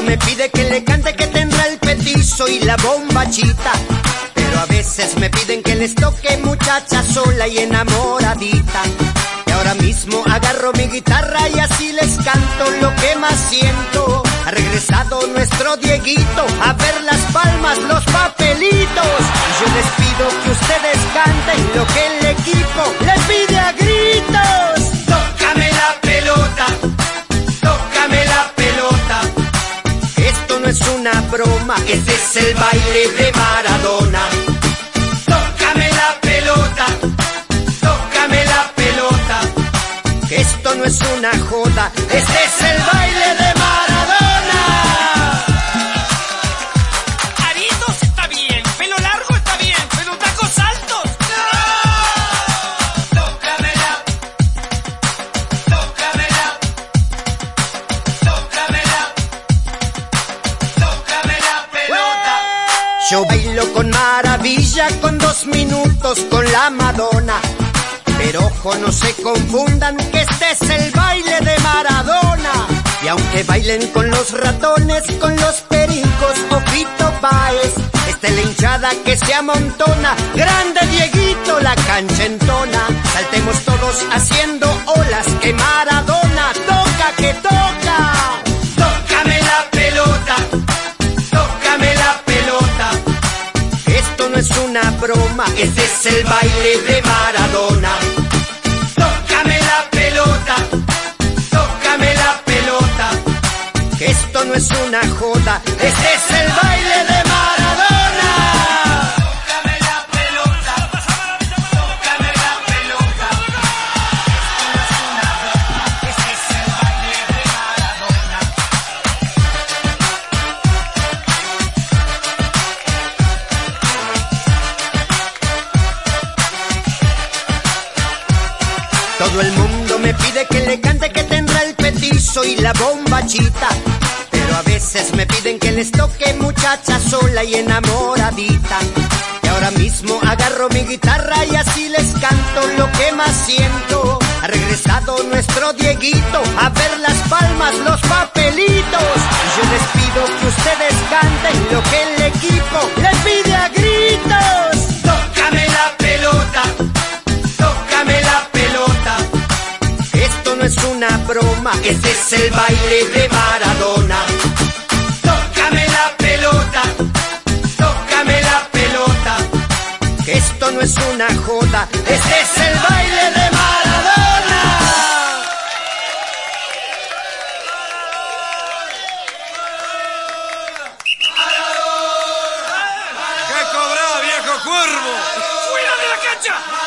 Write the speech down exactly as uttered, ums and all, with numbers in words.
me pide que le cante, que tendrá el petizo y la bombachita. Pero a veces me piden que les toque muchacha sola y enamoradita. Y ahora mismo agarro mi guitarra y así les canto lo que más siento. Ha regresado nuestro Dieguito a ver las palmas, los papelitos. Y yo les pido que ustedes canten lo que el equipo les pide a gritos. Tócame la pelota, tócame la pelota. Esto no es una broma, este es el baile de Maradona. Tócame la pelota, tócame la pelota. Esto no es una joda, este es el baile de Maradona. Aritos está bien, pelo largo está bien, pero tacos altos ¡no! Tócamela, tócamela, tócamela, tócame la pelota. Yo bailo con maravilla, con dos minutos con la Madonna. Pero ojo, no se confundan que este es el baile de Maradona. Y aunque bailen con los ratones, con los pericos o Fito Páez, esta es la hinchada que se amontona. Grande Dieguito, la cancha entona. Saltemos todos haciendo olas, que Maradona toca, que toca. Tócame la pelota, tócame la pelota. Esto no es una broma, este es el baile de Maradona. Tócame la pelota, tócame la pelota. Que esto no es una joda, este es el baile de Maradona. Tócame la pelota, tócame la pelota. Esto no es una broma, este es el baile de Maradona. Todo el mundo me pide que le cante, que tendrá el petizo y la bombachita. Pero a veces me piden que les toque muchacha sola y enamoradita. Y ahora mismo agarro mi guitarra y así les canto lo que más siento. Ha regresado nuestro Dieguito a ver las palmas, los papelitos. Y yo les pido que ustedes canten lo que el equipo les pide a gritos. Tócame la pelota, tócame la pelota. Esto no es una broma, este es el baile de Maradona. Tócame la pelota, tócame la pelota. Esto no es una joda, este es el baile de Maradona. ¿Qué cobrá, viejo cuervo? ¡Fuera de la cancha!